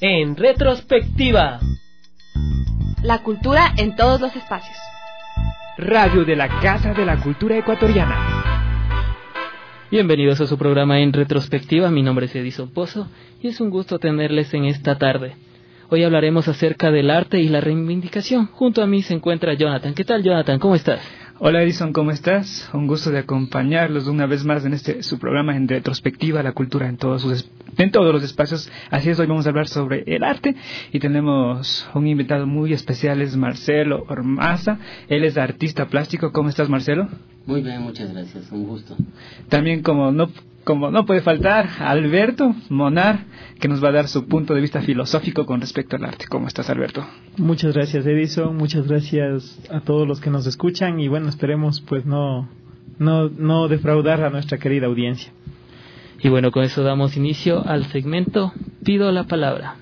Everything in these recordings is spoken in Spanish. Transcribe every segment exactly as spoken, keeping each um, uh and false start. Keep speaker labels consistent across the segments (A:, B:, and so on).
A: En retrospectiva.
B: La cultura en todos los espacios.
C: Radio de la Casa de la Cultura Ecuatoriana.
D: Bienvenidos a su programa En Retrospectiva. Mi nombre es Edison Pozo y es un gusto tenerles en esta tarde. Hoy hablaremos acerca del arte y la reivindicación. Junto a mí se encuentra Jonathan. ¿Qué tal, Jonathan? ¿Cómo estás?
C: Hola Edison, ¿cómo estás? Un gusto de acompañarlos una vez más en este su programa En Retrospectiva, la cultura en todos sus en todos los espacios. Así es, hoy vamos a hablar sobre el arte y tenemos un invitado muy especial, es Marcelo Ormaza. Él es artista plástico. ¿Cómo estás, Marcelo?
E: Muy bien, muchas gracias, un gusto.
C: También como no como no puede faltar, Alberto Monar, que nos va a dar su punto de vista filosófico con respecto al arte. ¿Cómo estás, Alberto?
F: Muchas gracias, Edison, muchas gracias a todos los que nos escuchan y bueno, esperemos pues no, no, no defraudar a nuestra querida audiencia.
D: Y bueno, con eso damos inicio al segmento Pido la Palabra.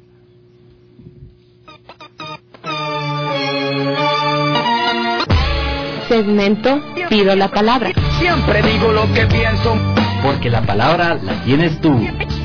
B: Segmento Pido la Palabra.
G: Siempre digo lo que pienso,
H: porque la palabra la tienes tú.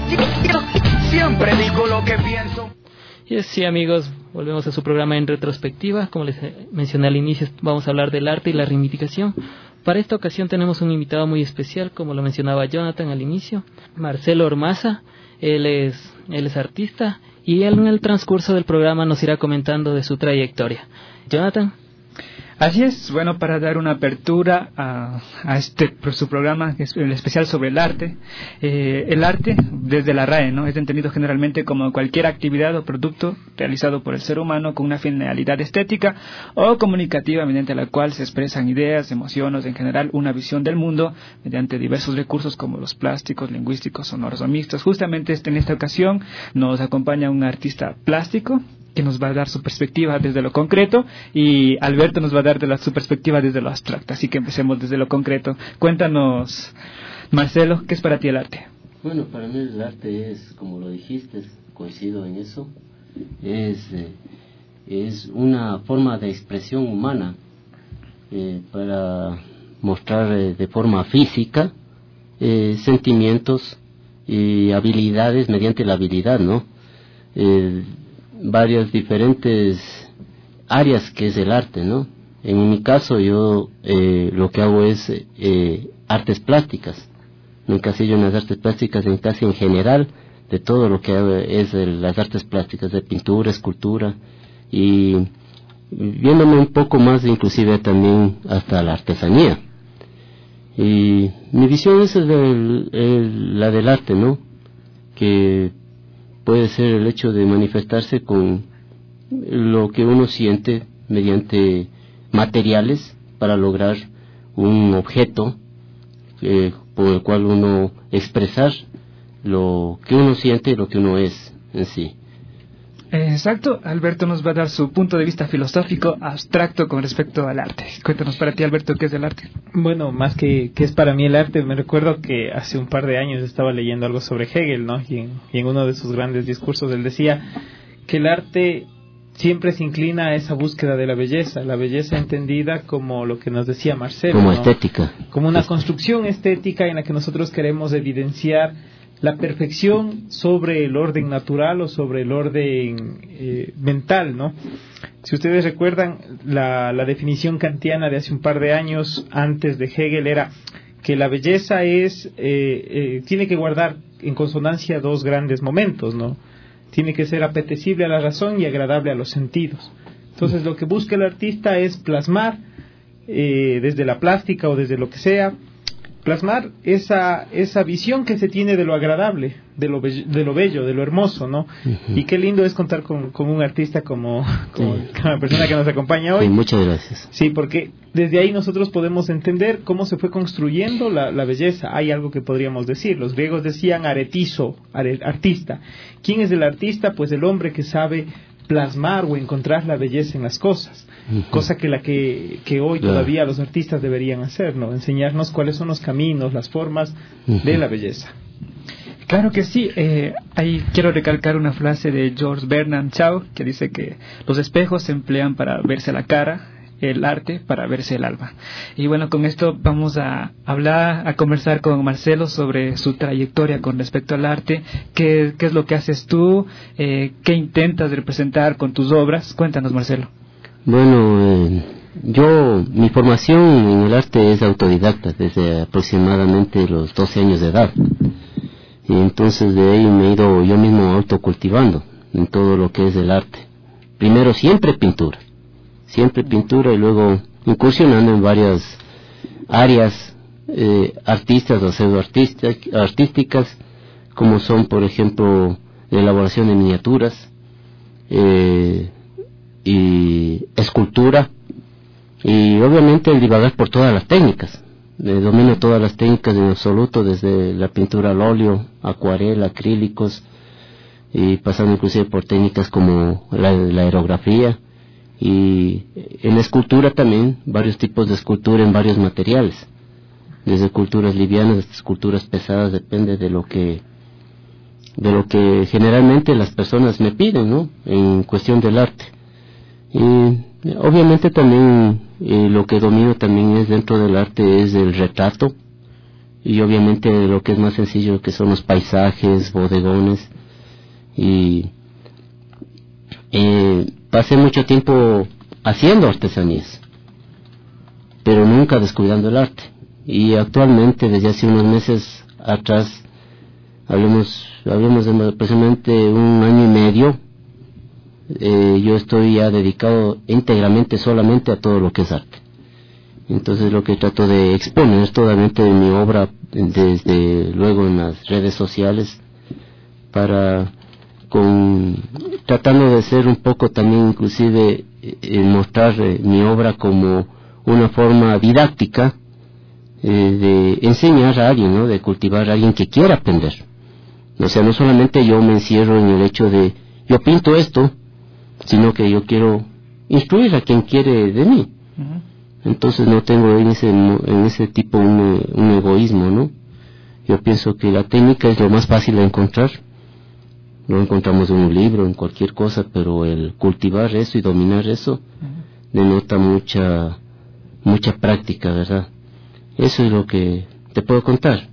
G: Siempre digo lo que pienso.
D: Y así, amigos, volvemos a su programa En Retrospectiva. Como les mencioné al inicio, vamos a hablar del arte y la reivindicación. Para esta ocasión tenemos un invitado muy especial, como lo mencionaba Jonathan al inicio, Marcelo Ormaza. Él es, él es artista y él en el transcurso del programa nos irá comentando de su trayectoria. Jonathan.
C: Así es, bueno, para dar una apertura a, a este su programa, que es el especial sobre el arte. Eh, el arte, desde la R A E, ¿no?, es entendido generalmente como cualquier actividad o producto realizado por el ser humano con una finalidad estética o comunicativa mediante la cual se expresan ideas, emociones, en general una visión del mundo mediante diversos recursos como los plásticos, lingüísticos, sonoros o mixtos. Justamente este, en esta ocasión nos acompaña un artista plástico que nos va a dar su perspectiva desde lo concreto y Alberto nos va a dar de la, su perspectiva desde lo abstracto. Así que empecemos desde lo concreto. Cuéntanos, Marcelo, ¿qué es para ti el arte?
E: Bueno, para mí el arte es, como lo dijiste, coincido en eso, es, eh, es una forma de expresión humana eh, para mostrar eh, de forma física eh, sentimientos y habilidades mediante la habilidad, ¿no? Eh, varias diferentes áreas que es el arte, ¿no? En mi caso yo eh, lo que hago es eh, artes plásticas. Me encasillo en las artes plásticas en casi en general de todo lo que hago es el, las artes plásticas de pintura, escultura y viéndome un poco más inclusive también hasta la artesanía. Y mi visión es el, el, el, la del arte, ¿no? Que puede ser el hecho de manifestarse con lo que uno siente mediante materiales para lograr un objeto eh, por el cual uno expresar lo que uno siente y lo que uno es en sí.
C: Exacto, Alberto nos va a dar su punto de vista filosófico abstracto con respecto al arte. Cuéntanos para ti, Alberto, ¿qué es el arte?
F: Bueno, más que qué es para mí el arte, me recuerdo que hace un par de años estaba leyendo algo sobre Hegel, ¿no? Y en, y en uno de sus grandes discursos él decía que el arte siempre se inclina a esa búsqueda de la belleza, la belleza entendida como lo que nos decía Marcelo,
E: como
F: ¿no?
E: estética,
F: como una construcción estética en la que nosotros queremos evidenciar la perfección sobre el orden natural o sobre el orden eh, mental, ¿no? Si ustedes recuerdan, la, la definición kantiana de hace un par de años antes de Hegel era que la belleza es eh, eh, tiene que guardar en consonancia dos grandes momentos, ¿no? Tiene que ser apetecible a la razón y agradable a los sentidos. Entonces, lo que busca el artista es plasmar eh, desde la plástica o desde lo que sea, plasmar esa esa visión que se tiene de lo agradable, de lo bello, de lo bello, de lo hermoso, ¿no? Uh-huh. Y qué lindo es contar con, con un artista como, como sí. la persona que nos acompaña hoy.
E: Sí, muchas gracias.
F: Sí, porque desde ahí nosotros podemos entender cómo se fue construyendo la, la belleza. Hay algo que podríamos decir. Los griegos decían aretizo, are, artista. ¿Quién es el artista? Pues el hombre que sabe plasmar o encontrar la belleza en las cosas, uh-huh. cosa que la que, que hoy claro. todavía los artistas deberían hacer, ¿no? Enseñarnos cuáles son los caminos, las formas uh-huh. de la belleza.
C: Claro que sí. Eh, ahí quiero recalcar una frase de George Bernard Shaw que dice que los espejos se emplean para verse la cara, el arte para verse el alma. Y bueno, con esto vamos a hablar, a conversar con Marcelo sobre su trayectoria con respecto al arte, qué, qué es lo que haces tú, eh, qué intentas representar con tus obras. Cuéntanos, Marcelo.
E: Bueno, eh, yo, mi formación en el arte es autodidacta desde aproximadamente los doce años de edad. Y entonces de ahí me he ido yo mismo autocultivando en todo lo que es el arte. Primero siempre pintura, siempre pintura y luego incursionando en varias áreas eh, artistas o pseudoartísticas, como son por ejemplo la elaboración de miniaturas eh, y escultura y obviamente el divagar por todas las técnicas. Eh, domino todas las técnicas en absoluto, desde la pintura al óleo, acuarela, acrílicos, y pasando inclusive por técnicas como la, la aerografía, y en la escultura también, varios tipos de escultura en varios materiales, desde esculturas livianas hasta esculturas pesadas, depende de lo que de lo que generalmente las personas me piden, ¿no?, en cuestión del arte. Y obviamente también eh, lo que domino también es dentro del arte es el retrato, y obviamente lo que es más sencillo, que son los paisajes, bodegones, y eh, pasé mucho tiempo haciendo artesanías, pero nunca descuidando el arte. Y actualmente, desde hace unos meses atrás, hablemos, hablemos de aproximadamente un año y medio, Eh, yo estoy ya dedicado íntegramente solamente a todo lo que es arte. Entonces lo que trato de exponer es totalmente mi obra, desde luego en las redes sociales, para con tratando de ser un poco también inclusive eh, mostrar eh, mi obra como una forma didáctica eh, de enseñar a alguien, ¿no?, de cultivar a alguien que quiera aprender. O sea, no solamente yo me encierro en el hecho de yo pinto esto, sino que yo quiero instruir a quien quiere de mí. Uh-huh. Entonces no tengo en ese en ese tipo un, un egoísmo, ¿no? Yo pienso que la técnica es lo más fácil de encontrar. Lo encontramos en un libro, en cualquier cosa, pero el cultivar eso y dominar eso uh-huh. denota mucha mucha práctica, ¿verdad? Eso es lo que te puedo contar.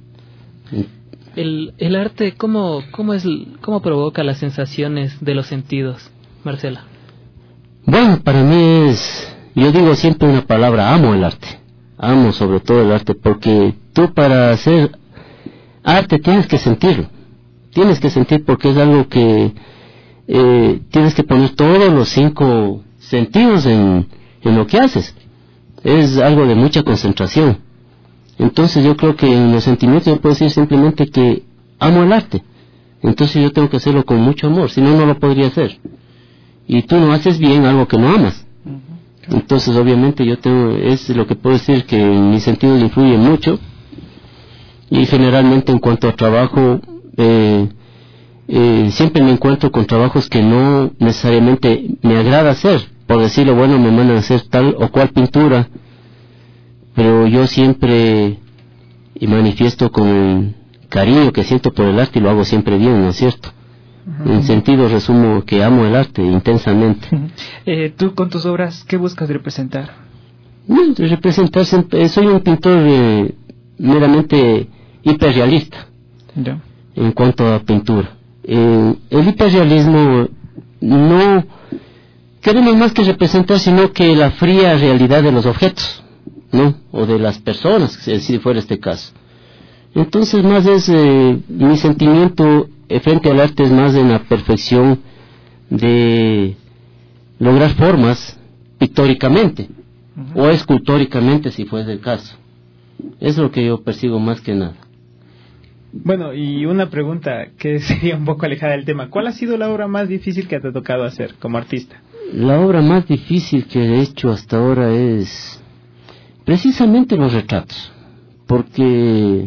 D: El el arte, ¿cómo cómo es cómo provoca las sensaciones de los sentidos, Marcela?
E: Bueno, para mí es, yo digo siempre una palabra, amo el arte, amo sobre todo el arte, porque tú para hacer arte tienes que sentirlo, tienes que sentir porque es algo que eh, tienes que poner todos los cinco sentidos en, en lo que haces, es algo de mucha concentración. Entonces yo creo que en los sentimientos yo puedo decir simplemente que amo el arte, entonces yo tengo que hacerlo con mucho amor, si no, no lo podría hacer. Y tú no haces bien algo que no amas. Uh-huh. Entonces obviamente yo tengo, es lo que puedo decir, que mis sentidos influyen mucho. Y generalmente en cuanto a trabajo, eh, eh, siempre me encuentro con trabajos que no necesariamente me agrada hacer. Por decirlo, bueno, me mandan a hacer tal o cual pintura, pero yo siempre manifiesto con el cariño que siento por el arte y lo hago siempre bien, ¿no es cierto? Uh-huh. En sentido resumo que amo el arte intensamente.
C: Uh-huh. Eh, ¿Tú con tus obras qué buscas representar?
E: Bueno, representar, soy un pintor eh, meramente hiperrealista.
C: Yeah.
E: En cuanto a pintura. Eh, el hiperrealismo no queremos más que representar, sino que la fría realidad de los objetos, ¿no? O de las personas, si fuera este caso. Entonces más es eh, mi sentimiento eh, frente al arte es más en la perfección de lograr formas pictóricamente uh-huh. o escultóricamente, si fuese el caso. Es lo que yo persigo más que nada.
F: Bueno, y una pregunta que sería un poco alejada del tema. ¿Cuál ha sido la obra más difícil que te ha tocado hacer como artista?
E: La obra más difícil que he hecho hasta ahora es precisamente los retratos, porque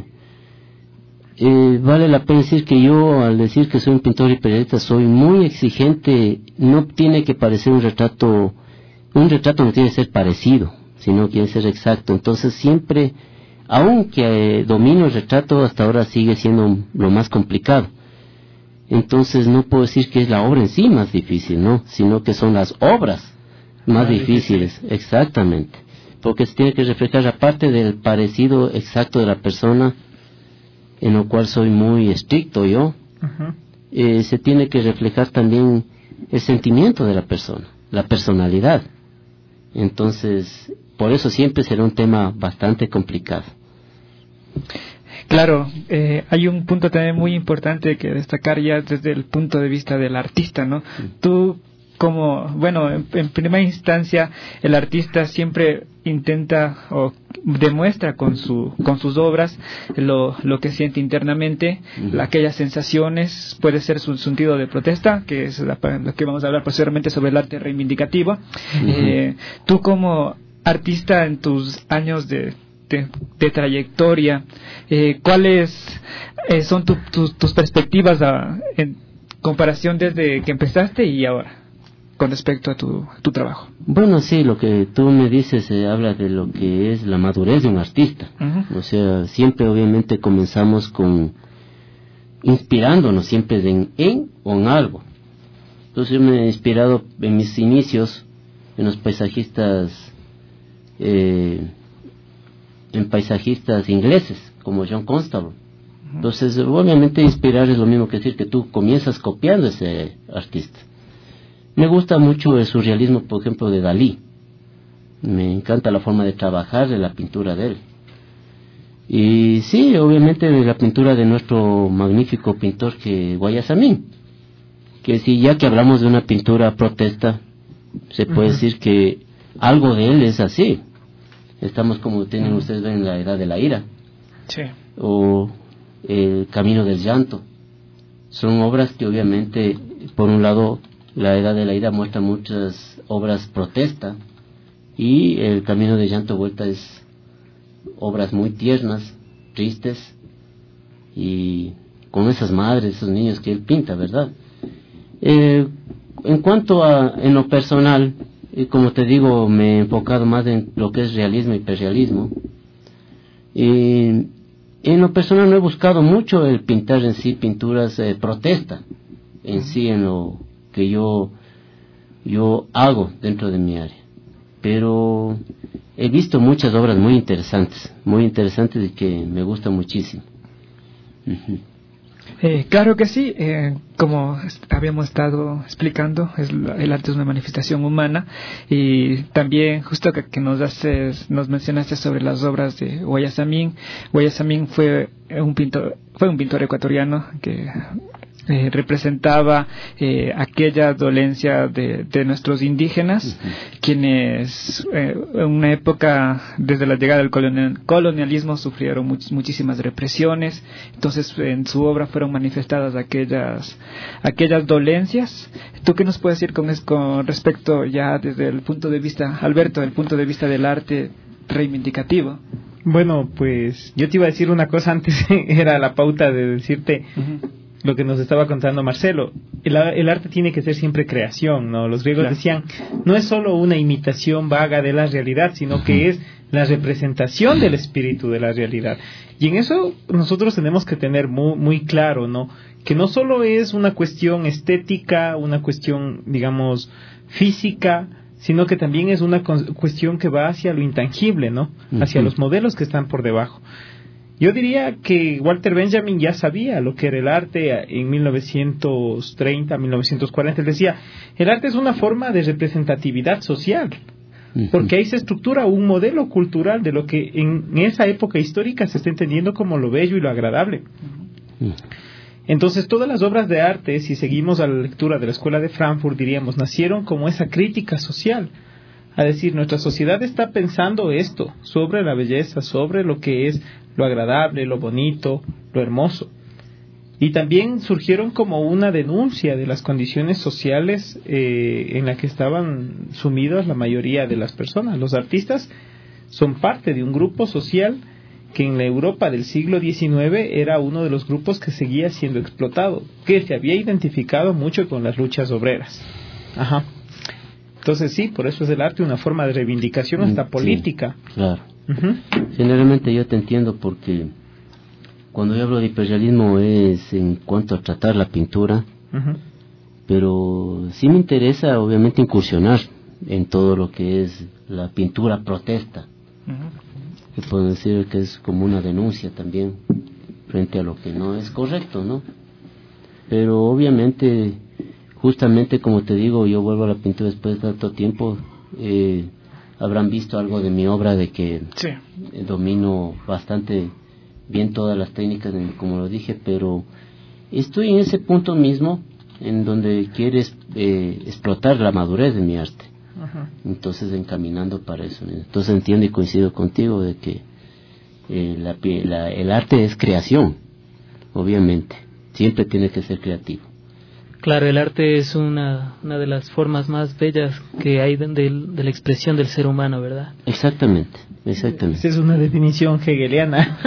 E: eh, vale la pena decir que yo, al decir que soy un pintor hiperrealista, soy muy exigente. No tiene que parecer un retrato, un retrato no tiene que ser parecido, sino quiere ser exacto. Entonces siempre, aunque eh, domino el retrato, hasta ahora sigue siendo lo más complicado. Entonces no puedo decir que es la obra en sí más difícil, ¿no? Sino que son las obras más difíciles, exactamente, porque se tiene que reflejar, aparte del parecido exacto de la persona, en lo cual soy muy estricto yo, uh-huh. eh, se tiene que reflejar también el sentimiento de la persona, la personalidad. Entonces, por eso siempre será un tema bastante complicado.
C: Claro, eh, hay un punto también muy importante que destacar ya desde el punto de vista del artista, ¿no? Sí. Tú, como, bueno, en, en primera instancia, el artista siempre intenta o demuestra con su con sus obras lo, lo que siente internamente, uh-huh. aquellas sensaciones, puede ser su sentido de protesta, que es la, lo que vamos a hablar posteriormente sobre el arte reivindicativo. Uh-huh. Eh, tú como artista en tus años de De, de trayectoria, eh, ¿cuáles eh, son tu, tu, tus perspectivas a, en comparación desde que empezaste y ahora con respecto a tu, tu trabajo?
E: Bueno, sí, lo que tú me dices eh, habla de lo que es la madurez de un artista. Uh-huh. O sea, siempre obviamente comenzamos con inspirándonos siempre en, en o en algo. Entonces yo me he inspirado en mis inicios en los paisajistas eh, en paisajistas ingleses como John Constable. Entonces obviamente inspirar es lo mismo que decir que tú comienzas copiando a ese artista. Me gusta mucho el surrealismo, por ejemplo, de Dalí. Me encanta la forma de trabajar de la pintura de él. Y sí, obviamente de la pintura de nuestro magnífico pintor que Guayasamín, que sí, ya que hablamos de una pintura protesta, se puede uh-huh. decir que algo de él es así. Estamos, como tienen ustedes ven, en la edad de la ira,
C: sí.
E: o el camino del llanto. Son obras que obviamente, por un lado, la edad de la ira muestra muchas obras protesta, y el camino del llanto vuelta es obras muy tiernas, tristes, y con esas madres, esos niños que él pinta, ¿verdad? Eh, en cuanto a, en lo personal, y como te digo, me he enfocado más en lo que es realismo y hiperrealismo. Y en lo personal no he buscado mucho el pintar en sí pinturas eh, protesta, en sí en lo que yo, yo hago dentro de mi área. Pero he visto muchas obras muy interesantes, muy interesantes y que me gustan muchísimo. Uh-huh.
C: Eh, claro que sí, eh, como habíamos estado explicando, es la, el arte es una manifestación humana, y también justo que, que nos haces, nos mencionaste sobre las obras de Guayasamín. Guayasamín fue un pintor, fue un pintor ecuatoriano que eh, representaba eh, aquella dolencia de, de nuestros indígenas, uh-huh. quienes eh, en una época, desde la llegada del colonial, colonialismo, sufrieron much, muchísimas represiones. Entonces en su obra fueron manifestadas aquellas aquellas dolencias. ¿Tú qué nos puedes decir con, con respecto ya desde el punto de vista, Alberto, el punto de vista del arte reivindicativo?
F: Bueno, pues yo te iba a decir una cosa antes, era la pauta de decirte uh-huh. lo que nos estaba contando Marcelo. El, el arte tiene que ser siempre creación, ¿no? Los griegos claro. decían, no es solo una imitación vaga de la realidad, sino que es la representación del espíritu de la realidad. Y en eso nosotros tenemos que tener muy, muy claro, ¿no? Que no solo es una cuestión estética, una cuestión, digamos, física, sino que también es una cuestión que va hacia lo intangible, ¿no? Hacia uh-huh. los modelos que están por debajo. Yo diría que Walter Benjamin ya sabía lo que era el arte en mil novecientos treinta, mil novecientos cuarenta. Él decía, el arte es una forma de representatividad social, uh-huh. porque ahí se estructura un modelo cultural de lo que en esa época histórica se está entendiendo como lo bello y lo agradable. Uh-huh. Entonces, todas las obras de arte, si seguimos a la lectura de la Escuela de Frankfurt, diríamos, nacieron como esa crítica social. A decir, nuestra sociedad está pensando esto, sobre la belleza, sobre lo que es lo agradable, lo bonito, lo hermoso. Y también surgieron como una denuncia de las condiciones sociales eh, en las que estaban sumidas la mayoría de las personas. Los artistas son parte de un grupo social que en la Europa del siglo diecinueve era uno de los grupos que seguía siendo explotado, que se había identificado mucho con las luchas obreras. Ajá. Entonces sí, por eso es el arte una forma de reivindicación hasta sí, política.
E: Claro. Uh-huh. Generalmente yo te entiendo porque cuando yo hablo de hiperrealismo es en cuanto a tratar la pintura, uh-huh. pero sí me interesa obviamente incursionar en todo lo que es la pintura protesta. Uh-huh. Que puedo decir que es como una denuncia también frente a lo que no es correcto, ¿no? Pero obviamente, justamente como te digo, yo vuelvo a la pintura después de tanto tiempo. Eh, habrán visto algo de mi obra, de que sí. domino bastante bien todas las técnicas, como lo dije, pero estoy en ese punto mismo en donde quieres eh, explotar la madurez de mi arte. Ajá. Entonces encaminando para eso. Entonces entiendo y coincido contigo de que eh, la, la, el arte es creación, obviamente, siempre tiene que ser creativo.
D: Claro, el arte es una, una de las formas más bellas que hay de, de, de la expresión del ser humano, ¿verdad?
E: Exactamente, exactamente.
F: Esa es una definición hegeliana.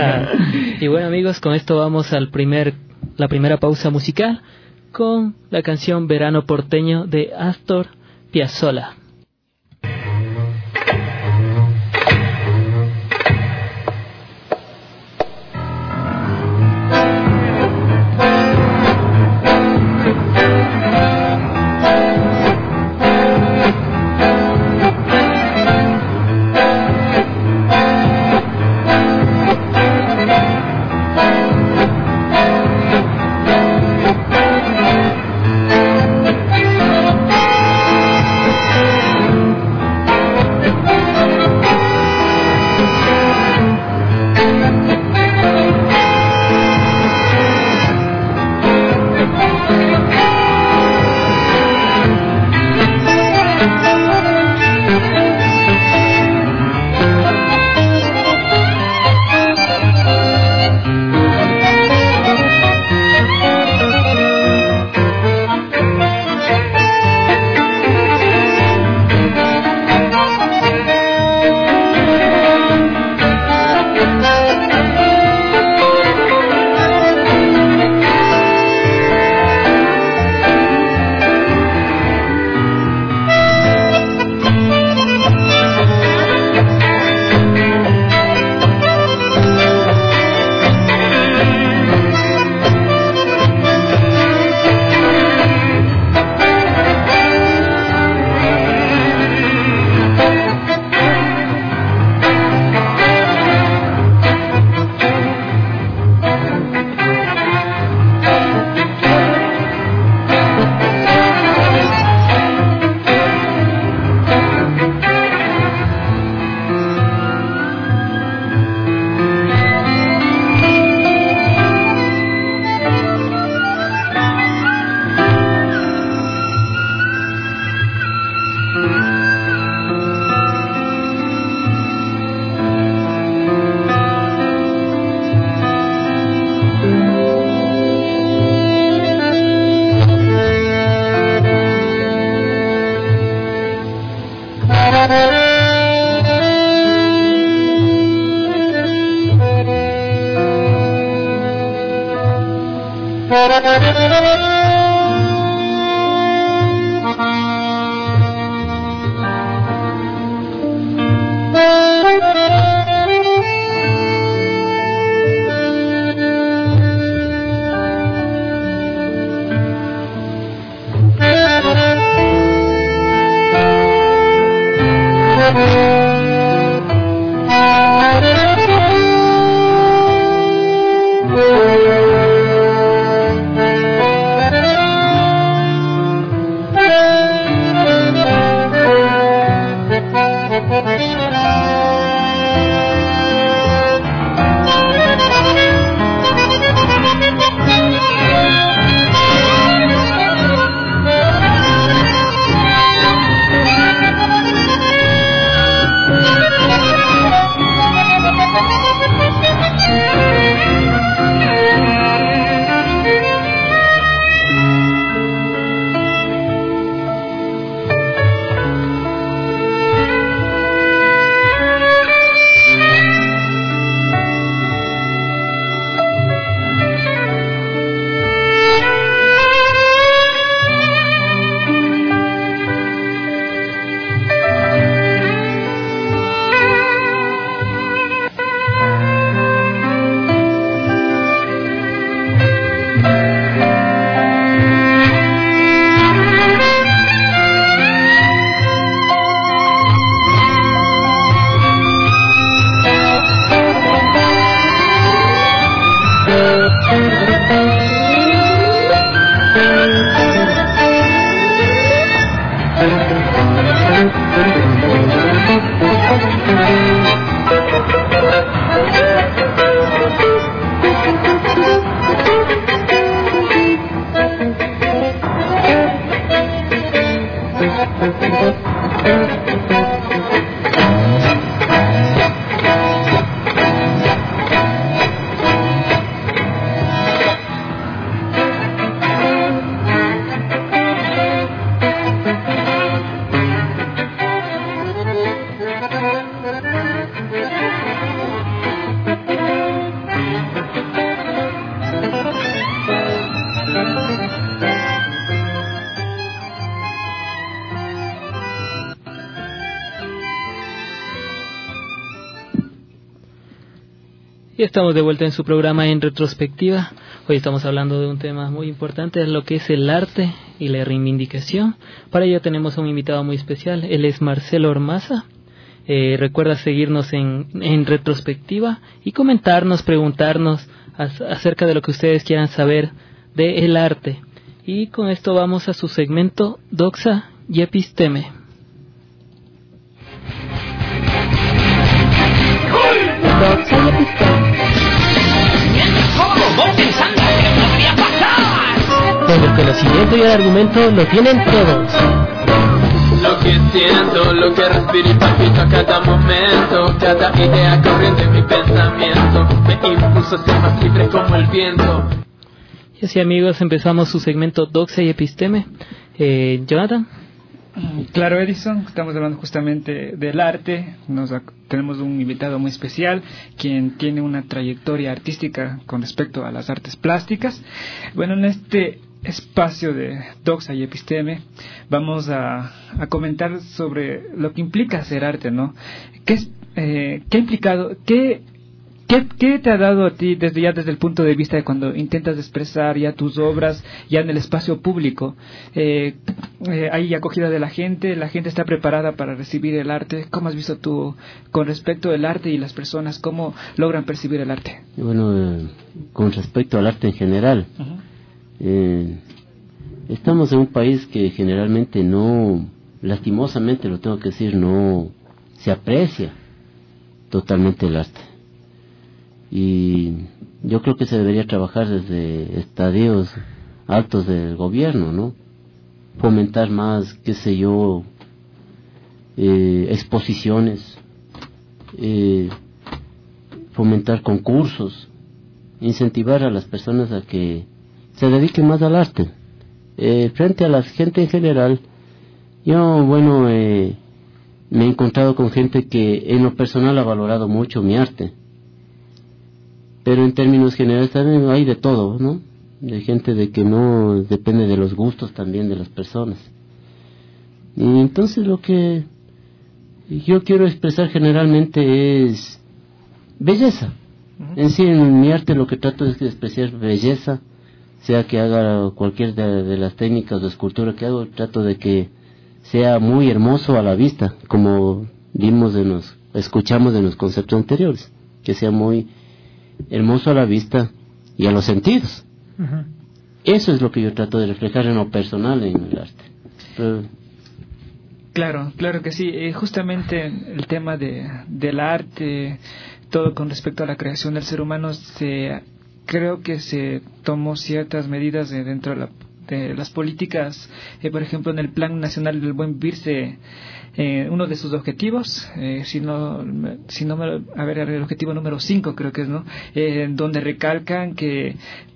D: Y bueno, amigos, con esto vamos al primer, la primera pausa musical con la canción Verano Porteño de Astor Piazzolla.
I: Thank you.
D: Y estamos de vuelta en su programa En Retrospectiva. Hoy estamos hablando de un tema muy importante, lo que es el arte y la reivindicación. Para ello tenemos a un invitado muy especial, él es Marcelo Ormaza. Eh, recuerda seguirnos en, en Retrospectiva y comentarnos, preguntarnos as, acerca de lo que ustedes quieran saber del arte. Y con esto vamos a su segmento Doxa y Episteme.
B: Doxa y Episteme.
I: Donde el conocimiento y el argumento lo tienen todos.
J: Lo que siento, lo que respiro y palpito a cada momento. Cada idea corriente en mi pensamiento me impulsa a ser más libre como el viento.
D: Y así, amigos, empezamos su segmento Doxa y Episteme. Eh, Jonathan.
C: Claro, Edison, estamos hablando justamente del arte. Nos tenemos un invitado muy especial, quien tiene una trayectoria artística con respecto a las artes plásticas. Bueno, en este espacio de Doxa y Episteme vamos a, a comentar sobre lo que implica hacer arte, ¿no? ¿Qué, es, eh, qué ha implicado, qué ¿Qué, ¿Qué te ha dado a ti desde ya desde el punto de vista de cuando intentas expresar ya tus obras ya en el espacio público? Eh, eh, hay acogida de la gente, la gente está preparada para recibir el arte. ¿Cómo has visto tú con respecto al arte y las personas, cómo logran percibir el arte?
E: Bueno, eh, con respecto al arte en general, uh-huh. eh, estamos en un país que generalmente no, lastimosamente lo tengo que decir, no se aprecia totalmente el arte. Y yo creo que se debería trabajar desde estadios altos del gobierno, ¿no? Fomentar más, qué sé yo, eh, exposiciones, eh, fomentar concursos, incentivar a las personas a que se dediquen más al arte. Eh, frente a la gente en general, yo, bueno, eh, me he encontrado con gente que en lo personal ha valorado mucho mi arte. Pero en términos generales también hay de todo, ¿no? De gente de que no depende de los gustos también de las personas. Y entonces lo que yo quiero expresar generalmente es belleza. En sí, en mi arte lo que trato es de expresar belleza, sea que haga cualquier de, de las técnicas de escultura que hago, trato de que sea muy hermoso a la vista, como vimos de los, escuchamos de los conceptos anteriores, que sea muy hermoso a la vista y a los sentidos. Uh-huh. Eso es lo que yo trato de reflejar en lo personal en el arte. Pero...
C: Claro, claro que sí. Eh, justamente el tema de del arte, todo con respecto a la creación del ser humano, se creo que se tomó ciertas medidas de dentro de, la, de las políticas. Eh, por ejemplo, en el Plan Nacional del Buen Vivir se Eh, uno de sus objetivos, eh, si no, si no me, a ver, el objetivo número cinco creo que es, ¿no? Eh, donde recalcan que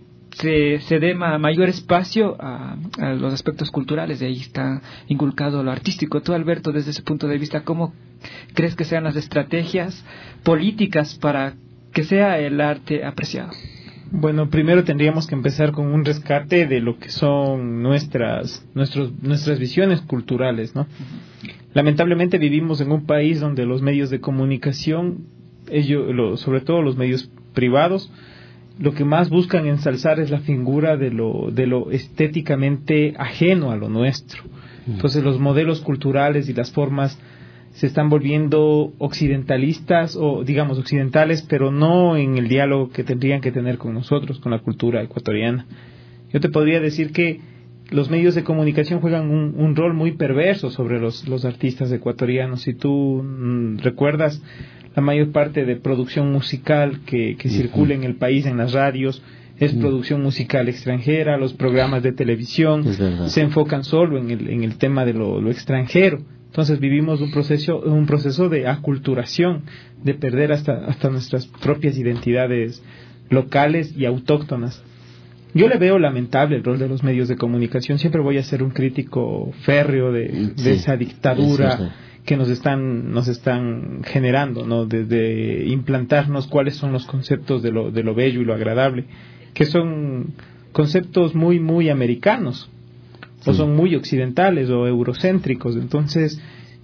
C: se, se dé ma, mayor espacio a, a los aspectos culturales, de ahí está inculcado lo artístico. Tú, Alberto, desde ese punto de vista, ¿cómo crees que sean las estrategias políticas para que sea el arte apreciado?
F: Bueno, primero tendríamos que empezar con un rescate de lo que son nuestras nuestros, nuestras visiones culturales, ¿no? Uh-huh. Lamentablemente vivimos en un país donde los medios de comunicación, ellos, lo, sobre todo los medios privados, lo que más buscan ensalzar es la figura de lo, de lo estéticamente ajeno a lo nuestro. Uh-huh. Entonces los modelos culturales y las formas se están volviendo occidentalistas o digamos occidentales, pero no en el diálogo que tendrían que tener con nosotros, con la cultura ecuatoriana. Yo te podría decir que los medios de comunicación juegan un, un rol muy perverso sobre los, los artistas ecuatorianos. Si tú mmm, recuerdas, la mayor parte de producción musical que, que uh-huh. circula en el país, en las radios, es uh-huh. producción musical extranjera. Los programas de televisión se enfocan solo en el, en el tema de lo, lo extranjero. Entonces vivimos un proceso, un proceso de aculturación, de perder hasta, hasta nuestras propias identidades locales y autóctonas. Yo le veo lamentable el rol de los medios de comunicación. Siempre voy a ser un crítico férreo de, de sí, esa dictadura que nos están, nos están generando, ¿no? Desde implantarnos cuáles son los conceptos de lo, de lo bello y lo agradable, que son conceptos muy, muy americanos. O son muy occidentales o eurocéntricos. Entonces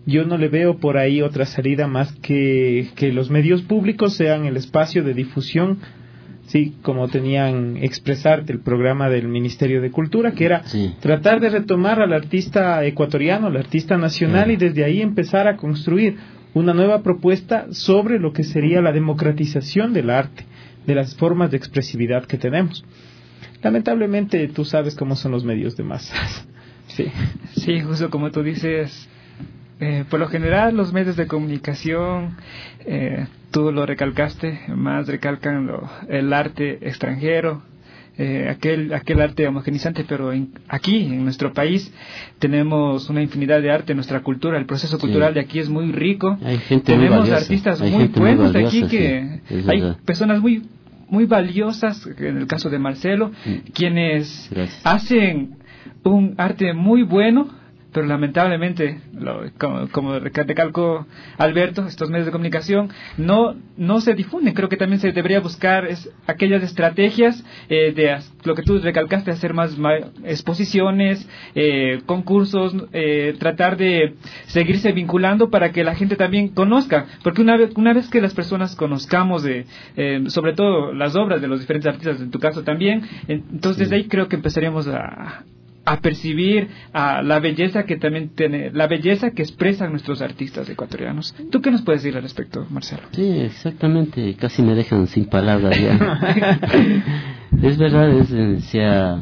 F: yo no le veo por ahí otra salida más que que los medios públicos sean el espacio de difusión, sí, como tenían Expresarte, el programa del Ministerio de Cultura, que era sí. tratar de retomar al artista ecuatoriano, al artista nacional, sí. y desde ahí empezar a construir una nueva propuesta sobre lo que sería la democratización del arte, de las formas de expresividad que tenemos. Lamentablemente, tú sabes cómo son los medios de masas. Sí,
C: sí, justo como tú dices, eh, por lo general los medios de comunicación, eh, tú lo recalcaste, más recalcan lo, el arte extranjero, eh, aquel aquel arte homogenizante, pero en, aquí, en nuestro país, tenemos una infinidad de arte, nuestra cultura, el proceso cultural sí. de aquí es muy rico,
E: hay gente
C: tenemos
E: muy
C: artistas
E: hay
C: muy buenos
E: muy
C: de aquí, que
E: sí,
C: hay
E: verdad.
C: personas muy muy valiosas, en el caso de Marcelo, mm. quienes Gracias. hacen un arte muy bueno, pero lamentablemente, lo, como, como recalcó Alberto, estos medios de comunicación no no se difunden. Creo que también se debería buscar es, aquellas estrategias eh, de lo que tú recalcaste, hacer más, más exposiciones, eh, concursos, eh, tratar de seguirse vinculando para que la gente también conozca, porque una vez una vez que las personas conozcamos de eh, sobre todo las obras de los diferentes artistas, en tu caso también, entonces desde ahí creo que empezaríamos a a percibir a la belleza que también tiene, la belleza que expresan nuestros artistas ecuatorianos. ¿Tú qué nos puedes decir al respecto, Marcelo?
E: Sí, exactamente, casi me dejan sin palabras ya. Es verdad, es, se ha,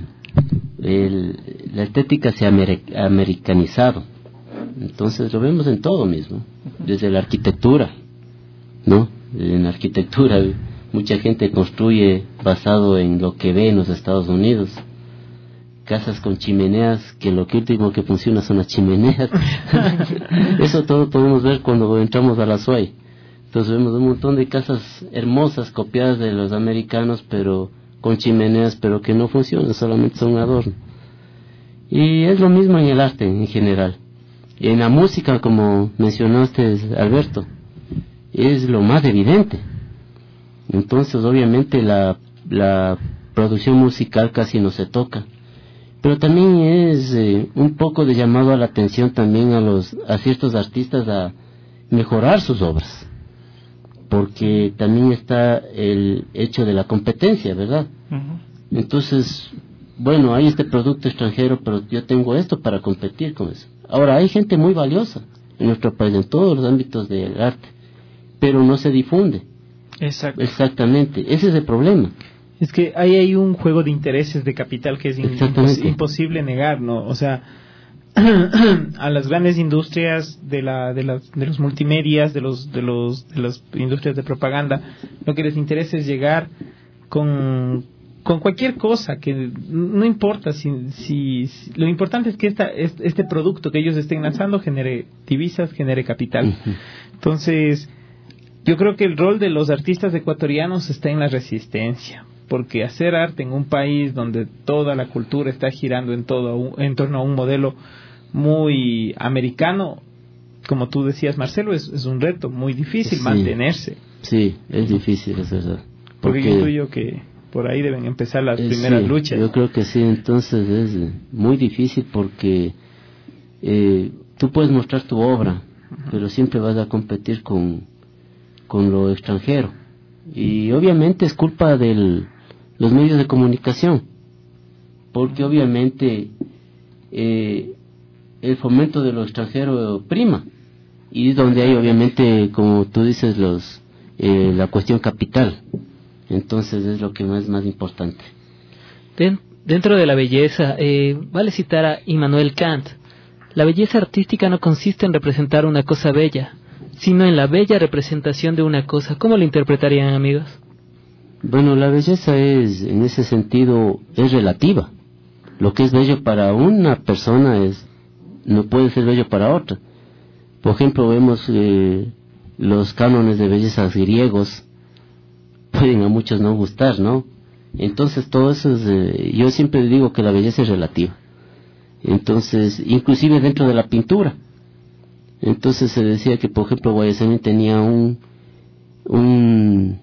E: el, la estética se ha amer, americanizado, entonces lo vemos en todo mismo, desde la arquitectura, ¿no? En la arquitectura mucha gente construye basado en lo que ve en los Estados Unidos, casas con chimeneas, que lo que último que funciona son las chimeneas. Eso todo podemos ver cuando entramos a la S U A Y. Entonces vemos un montón de casas hermosas copiadas de los americanos, pero con chimeneas, pero que no funcionan, solamente son un adorno. Y es lo mismo en el arte en general. Y en la música, como mencionaste, Alberto, es lo más evidente. Entonces obviamente la, la producción musical casi no se toca. Pero también es eh, un poco de llamado a la atención también a los a ciertos artistas a mejorar sus obras, porque también está el hecho de la competencia, ¿verdad? Uh-huh. Entonces, bueno, hay este producto extranjero, pero yo tengo esto para competir con eso. Ahora, hay gente muy valiosa en nuestro país, en todos los ámbitos del arte, pero no se difunde.
C: Exacto.
E: Exactamente, ese es el problema.
F: Es que ahí hay un juego de intereses de capital que es impos- imposible negar, ¿no? O sea, a las grandes industrias de la de las de los multimedias, de los de los de las industrias de propaganda, lo que les interesa es llegar con con cualquier cosa, que no importa si, si, si lo importante es que esta este producto que ellos estén lanzando genere divisas, genere capital. Uh-huh. Entonces, yo creo que el rol de los artistas ecuatorianos está en la resistencia, porque hacer arte en un país donde toda la cultura está girando en todo en torno a un modelo muy americano, como tú decías, Marcelo, es, es un reto muy difícil, sí, mantenerse.
E: Sí, es difícil, es verdad.
F: Porque, porque yo intuyo que por ahí deben empezar las eh, primeras
E: sí,
F: luchas.
E: Yo creo que sí, entonces es muy difícil porque eh, tú puedes mostrar tu obra, uh-huh, pero siempre vas a competir con, con lo extranjero. Y obviamente es culpa del los medios de comunicación, porque obviamente eh, el fomento de lo extranjero prima, y es donde hay obviamente, como tú dices, los eh, la cuestión capital. Entonces es lo que más más importante.
D: Den, dentro de la belleza, eh, vale citar a Immanuel Kant: la belleza artística no consiste en representar una cosa bella, sino en la bella representación de una cosa. ¿Cómo lo interpretarían, amigos?
E: Bueno, la belleza es, en ese sentido, es relativa. Lo que es bello para una persona es no puede ser bello para otra. Por ejemplo, vemos eh, los cánones de bellezas griegos, pueden a muchos no gustar, ¿no? Entonces todo eso es, eh, yo siempre digo que la belleza es relativa. Entonces, inclusive dentro de la pintura. Entonces se decía que, por ejemplo, Guayasamín tenía un, un,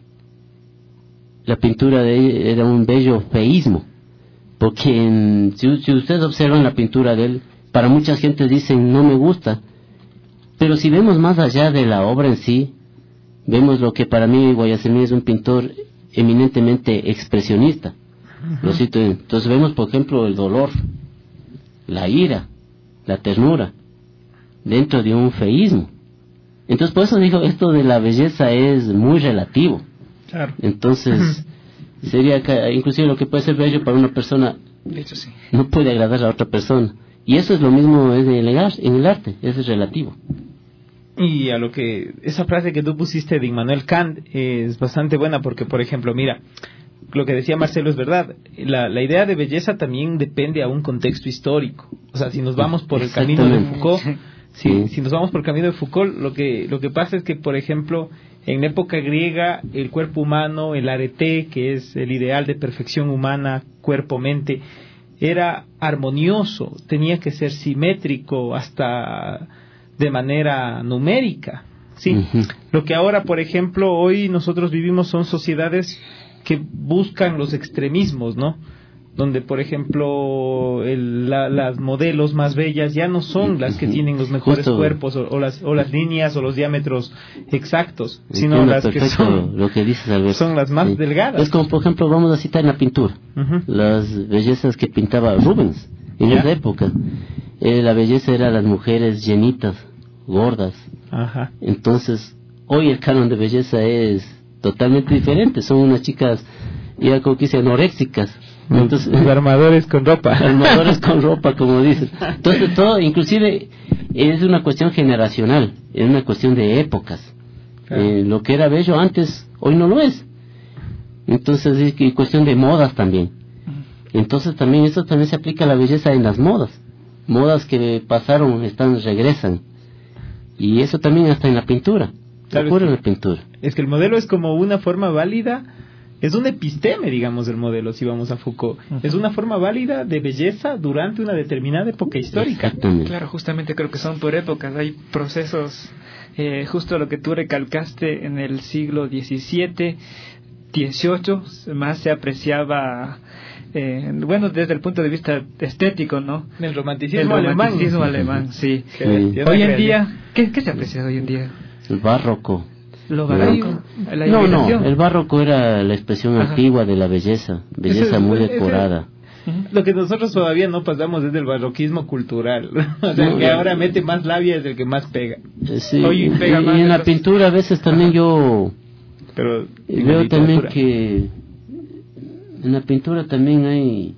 E: la pintura de él era un bello feísmo, porque en, si, si ustedes observan la pintura de él, para muchas gentes dicen no me gusta, Pero si vemos más allá de la obra en sí, vemos lo que para mí Guayasamín es un pintor eminentemente expresionista. Uh-huh. Lo cito. Entonces vemos, por ejemplo, el dolor, la ira, la ternura, dentro de un feísmo. Entonces, por eso digo, esto de la belleza es muy relativo. Claro. Entonces, sería que, inclusive lo que puede ser bello para una persona, de hecho, sí, no puede agradar a otra persona. Y eso es lo mismo en el, en el arte, eso es relativo.
F: Y a lo que, esa frase que tú pusiste de Immanuel Kant es bastante buena porque, por ejemplo, mira, lo que decía Marcelo es verdad, la, la idea de belleza también depende a un contexto histórico. O sea, si nos vamos por el camino de Foucault, si, sí. si nos vamos por el camino de Foucault, lo que, lo que pasa es que, por ejemplo, en la época griega, el cuerpo humano, el arete, que es el ideal de perfección humana, cuerpo-mente, era armonioso, tenía que ser simétrico hasta de manera numérica, ¿sí? Uh-huh. Lo que ahora, por ejemplo, hoy nosotros vivimos son sociedades que buscan los extremismos, ¿no? Donde, por ejemplo, el, la, las modelos más bellas ya no son las que tienen los mejores Justo. cuerpos o, o, las, o las líneas o los diámetros exactos, sino
E: Entiendo
F: las que son,
E: lo que dices, Alberto.
F: son las más sí. delgadas.
E: Es como, por ejemplo, vamos a citar en la pintura, uh-huh. las bellezas que pintaba Rubens en ¿Ya? esa época. Eh, la belleza era las mujeres llenitas, gordas. Ajá. Entonces, hoy el canon de belleza es totalmente diferente. Son unas chicas, ya como que dicen, anoréxicas.
F: Entonces, los armadores con ropa.
E: Armadores con ropa, como dicen. Entonces, todo, inclusive, es una cuestión generacional, es una cuestión de épocas. Claro. Eh, lo que era bello antes, hoy no lo es. Entonces, es cuestión de modas también. Entonces, también eso también se aplica a la belleza en las modas. Modas que pasaron, están, regresan. Y eso también hasta en la pintura.
F: Claro,
E: ocurre
F: es que,
E: en la pintura.
F: Es que el modelo es como una forma válida, es un episteme, digamos, del modelo, si vamos a Foucault. Uh-huh. Es una forma válida de belleza durante una determinada época histórica.
C: Claro, justamente creo que son por épocas. Hay procesos, eh, justo lo que tú recalcaste en el siglo diecisiete, dieciocho, más se apreciaba... Eh, bueno, desde el punto de vista estético, ¿no?
F: El romanticismo, el
C: romanticismo alemán. alemán, sí.
E: sí.
C: Hoy en día, ¿qué, ¿qué se aprecia hoy en día?
E: El barroco.
C: ¿Lo barroco?
E: La no, no, el barroco era la expresión Ajá. antigua de la belleza, belleza es, muy decorada.
F: Es, lo que nosotros todavía no pasamos es del barroquismo cultural. O sea, no, el que ahora mete más labia es el que más pega.
E: Sí, hoy pega y, más y en la los... pintura a veces también Ajá. yo Pero veo también que en la pintura también hay,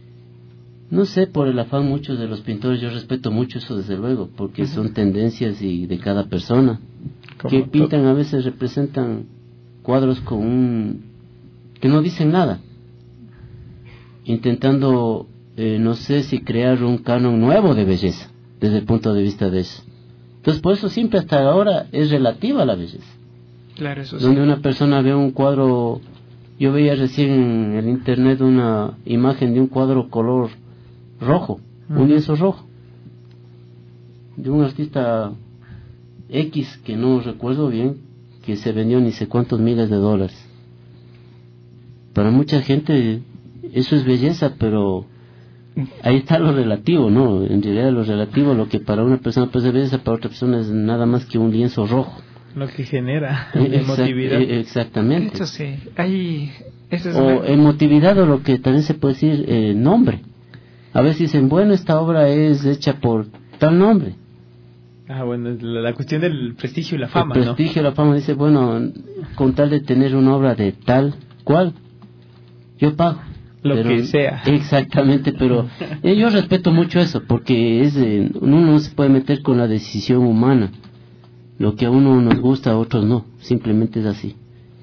E: no sé, por el afán muchos de los pintores, yo respeto mucho eso desde luego, porque uh-huh. son tendencias y de cada persona, que pintan a veces representan cuadros con un, que no dicen nada, intentando, eh, no sé si crear un canon nuevo de belleza, desde el punto de vista de eso. Entonces por eso siempre hasta ahora es relativa la belleza.
C: Claro, eso sí.
E: Donde una persona ve un cuadro... Yo veía recién en el internet una imagen de un cuadro color rojo, uh-huh. un lienzo rojo, de un artista X que no recuerdo bien, que se vendió ni sé cuántos miles de dólares. Para mucha gente eso es belleza, pero ahí está lo relativo, ¿no? En realidad lo relativo, lo que para una persona puede ser belleza, para otra persona es nada más que un lienzo rojo.
F: Lo que genera
E: Exact,
F: emotividad.
E: Exactamente.
C: Eso sí. Hay, eso es
E: o
C: una...
E: emotividad, o lo que también se puede decir eh, nombre. A veces dicen, bueno, esta obra es hecha por tal nombre.
F: Ah, bueno, la, la cuestión del prestigio y la fama,
E: El prestigio y
F: ¿no?
E: la fama, dice, bueno, con tal de tener una obra de tal cual, yo pago.
F: Lo
E: pero,
F: que sea.
E: Exactamente, pero eh, yo respeto mucho eso, porque es eh, uno no se puede meter con la decisión humana. Lo que a uno nos gusta, a otros no. Simplemente es así.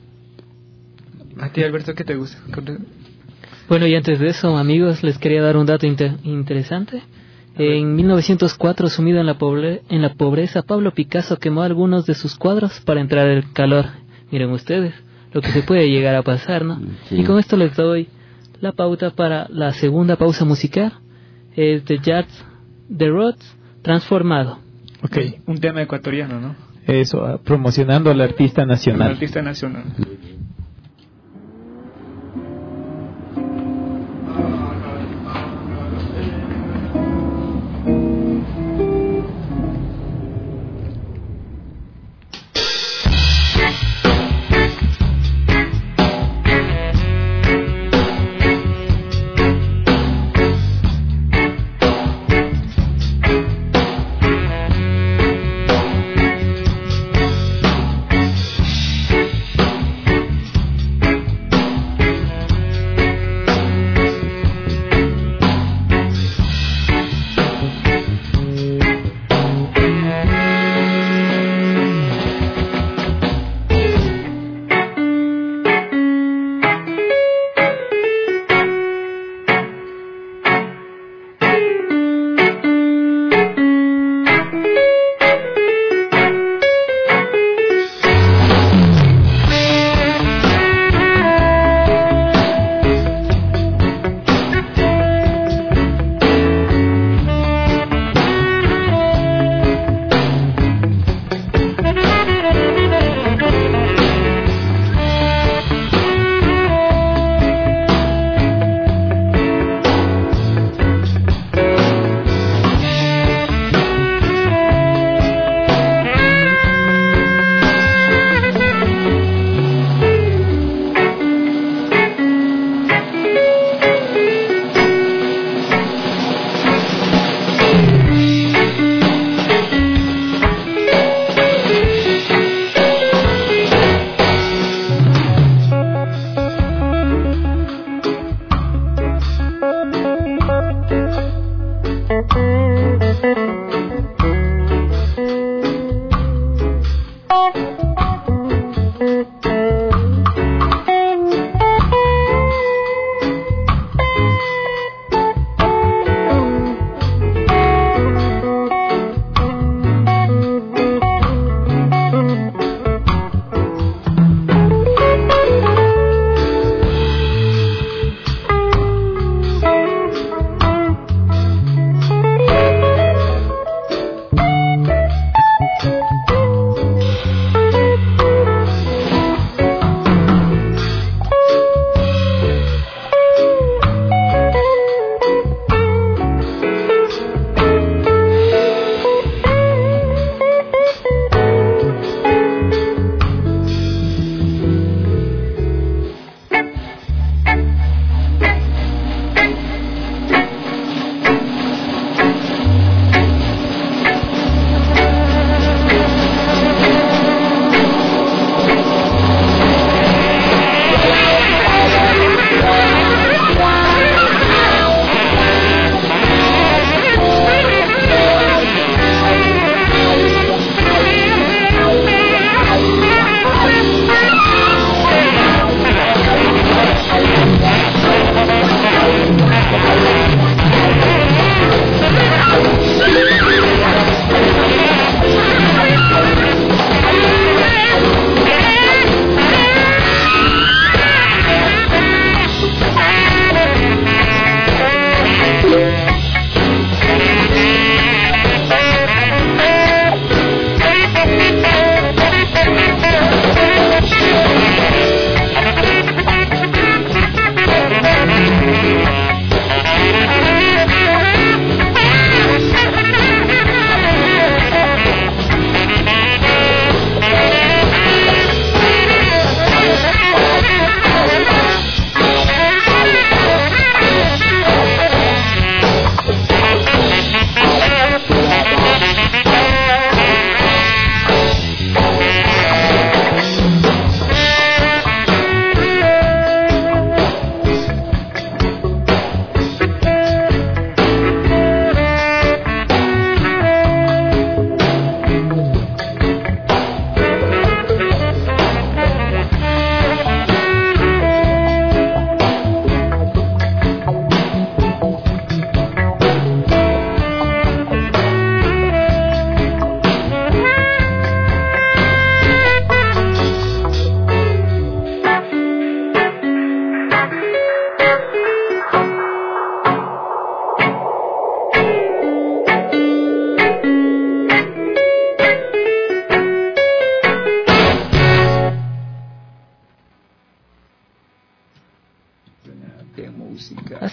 C: A ti, Alberto, ¿qué te gusta?
D: Bueno, y antes de eso, amigos, les quería dar un dato inter- interesante. En mil novecientos cuatro, sumido en la, pobre- en la pobreza, Pablo Picasso quemó algunos de sus cuadros para entrar el calor. Miren ustedes lo que se puede llegar a pasar, ¿no? Sí. Y con esto les doy la pauta para la segunda pausa musical. Es The Jazz, The Roots, Transformado.
C: Ok, un tema ecuatoriano, ¿no?
F: Eso, uh, promocionando al artista nacional.
C: Al artista nacional.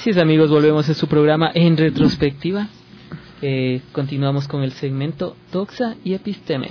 D: Así es, amigos, volvemos a su programa En Retrospectiva. Eh, continuamos con el segmento Doxa y Episteme.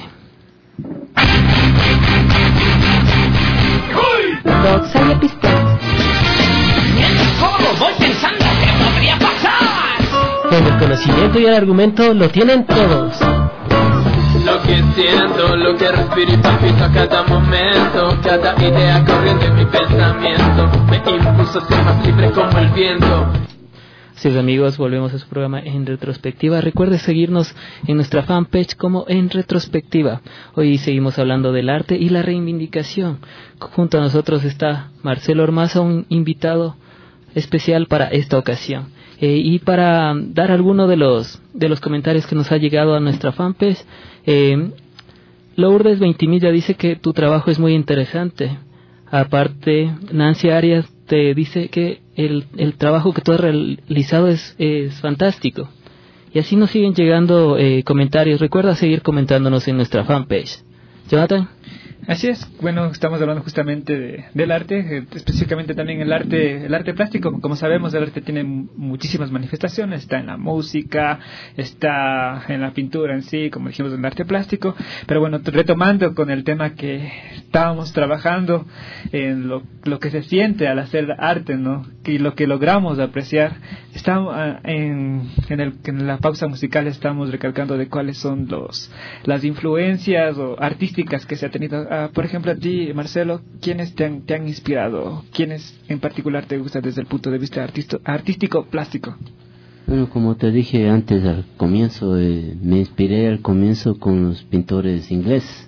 B: Doxa y Episteme.
G: ¿Cómo voy pensando que podría pasar?
I: Pero el conocimiento y el argumento lo tienen todos.
J: Lo que siento, lo que respiro y palpito a cada momento. Cada idea corriente en mi pensamiento me impulsa a ser más libre como el viento.
D: Así es, amigos, volvemos a su programa En Retrospectiva. Recuerde seguirnos en nuestra fanpage como En Retrospectiva. Hoy seguimos hablando del arte y la reivindicación. Junto a nosotros está Marcelo Ormaza, un invitado especial para esta ocasión. Eh, y para dar alguno de los de los comentarios que nos ha llegado a nuestra fanpage, eh, Lourdes Veintimilla dice que tu trabajo es muy interesante. Aparte, Nancy Arias te dice que el, el trabajo que tú has realizado es, es fantástico. Y así nos siguen llegando eh, comentarios. Recuerda seguir comentándonos en nuestra fanpage. Jonathan.
C: Así es, bueno, estamos hablando justamente de, del arte, eh, específicamente también el arte, el arte plástico. Como sabemos, el arte tiene muchísimas manifestaciones, está en la música, está en la pintura en sí, como dijimos, en el arte plástico. Pero bueno, retomando con el tema que estábamos trabajando, en lo, lo que se siente al hacer arte, ¿no? Y lo que logramos apreciar. Estamos en, en, el, en la pausa musical estamos recalcando de cuáles son los las influencias o artísticas que se ha tenido. Uh, por ejemplo, a ti, Marcelo, ¿quiénes te han, te han inspirado? ¿Quiénes en particular te gusta desde el punto de vista artisto, artístico plástico?
E: Bueno, como te dije antes al comienzo, eh, me inspiré al comienzo con los pintores ingleses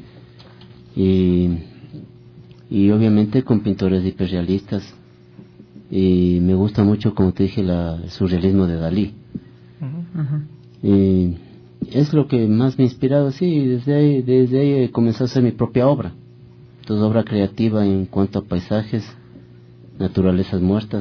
E: y, y obviamente con pintores hiperrealistas. Y me gusta mucho, como te dije, la, el surrealismo de Dalí. Uh-huh, uh-huh. Y es lo que más me ha inspirado, sí, desde ahí, desde ahí he comenzado a hacer mi propia obra. Entonces, obra creativa en cuanto a paisajes, naturalezas muertas,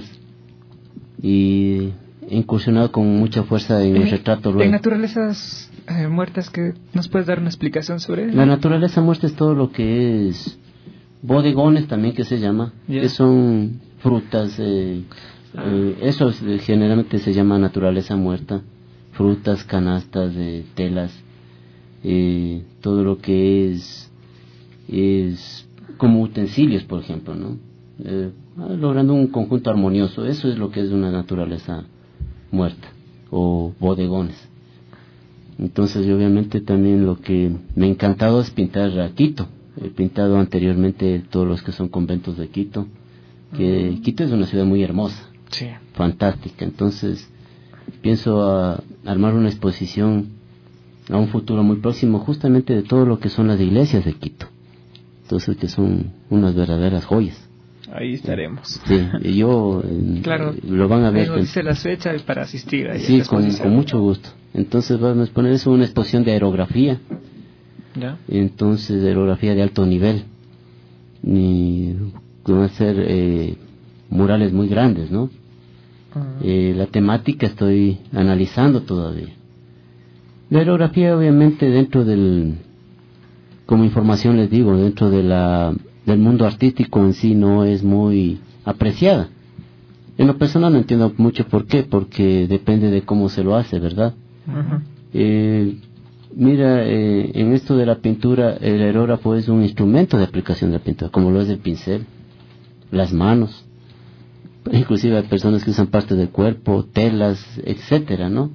E: y he incursionado con mucha fuerza en el retrato rural.
C: ¿En naturalezas eh, muertas que nos puedes dar una explicación sobre eso?
E: La naturaleza muerta es todo lo que es bodegones también, que se llama, yeah. que son frutas, eh, ah. eh, eso es, eh, generalmente se llama naturaleza muerta. Frutas, canastas, eh, telas, eh, todo lo que es es como utensilios, por ejemplo, ¿no? Eh, logrando un conjunto armonioso. Eso es lo que es una naturaleza muerta o bodegones. Entonces, yo obviamente también lo que me ha encantado es pintar a Quito. He pintado anteriormente todos los que son conventos de Quito, que uh-huh. Quito es una ciudad muy hermosa,
C: sí.
E: fantástica. Entonces, pienso a armar una exposición a un futuro muy próximo justamente de todo lo que son las iglesias de Quito. Entonces, que son unas verdaderas joyas.
F: Ahí estaremos.
E: Sí, y yo eh,
C: claro,
E: lo van a ver.
C: Nos dice las fechas para asistir a
E: sí, con, con mucho gusto. Entonces vamos a poner eso una exposición de aerografía.
C: ¿Ya?
E: Entonces, aerografía de alto nivel. Y van a ser eh, murales muy grandes, ¿no? Eh, la temática estoy analizando todavía. La aerografía, obviamente, dentro del, como información les digo, dentro de la del mundo artístico en sí no es muy apreciada. En lo personal no entiendo mucho por qué, porque depende de cómo se lo hace, ¿verdad? Uh-huh. Eh, mira, eh, en esto de la pintura, el aerógrafo es un instrumento de aplicación de la pintura, como lo es el pincel, las manos. Inclusive hay personas que usan partes del cuerpo, telas, etcétera, ¿no?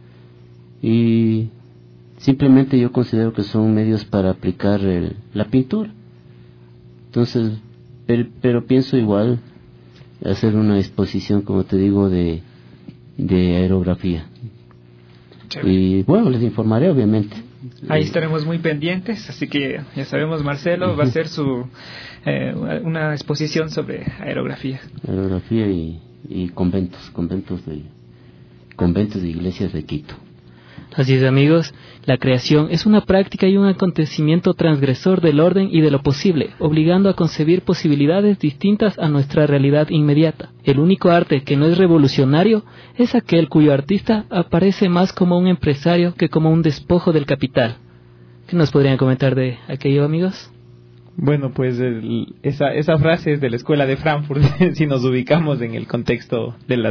E: Y simplemente yo considero que son medios para aplicar el, la pintura. Entonces, pero, pero pienso igual hacer una exposición, como te digo, de, de aerografía. Chévere. Y bueno, les informaré, obviamente.
C: Ahí estaremos muy pendientes, así que ya sabemos, Marcelo uh-huh. va a hacer su eh, una exposición sobre aerografía.
E: Aerografía y, y conventos, conventos de conventos de iglesias de Quito.
D: Así es, amigos, la creación es una práctica y un acontecimiento transgresor del orden y de lo posible, obligando a concebir posibilidades distintas a nuestra realidad inmediata. El único arte que no es revolucionario es aquel cuyo artista aparece más como un empresario que como un despojo del capital. ¿Qué nos podrían comentar de aquello, amigos?
F: Bueno, pues el, esa, esa frase es de la escuela de Frankfurt, si nos ubicamos en el contexto de las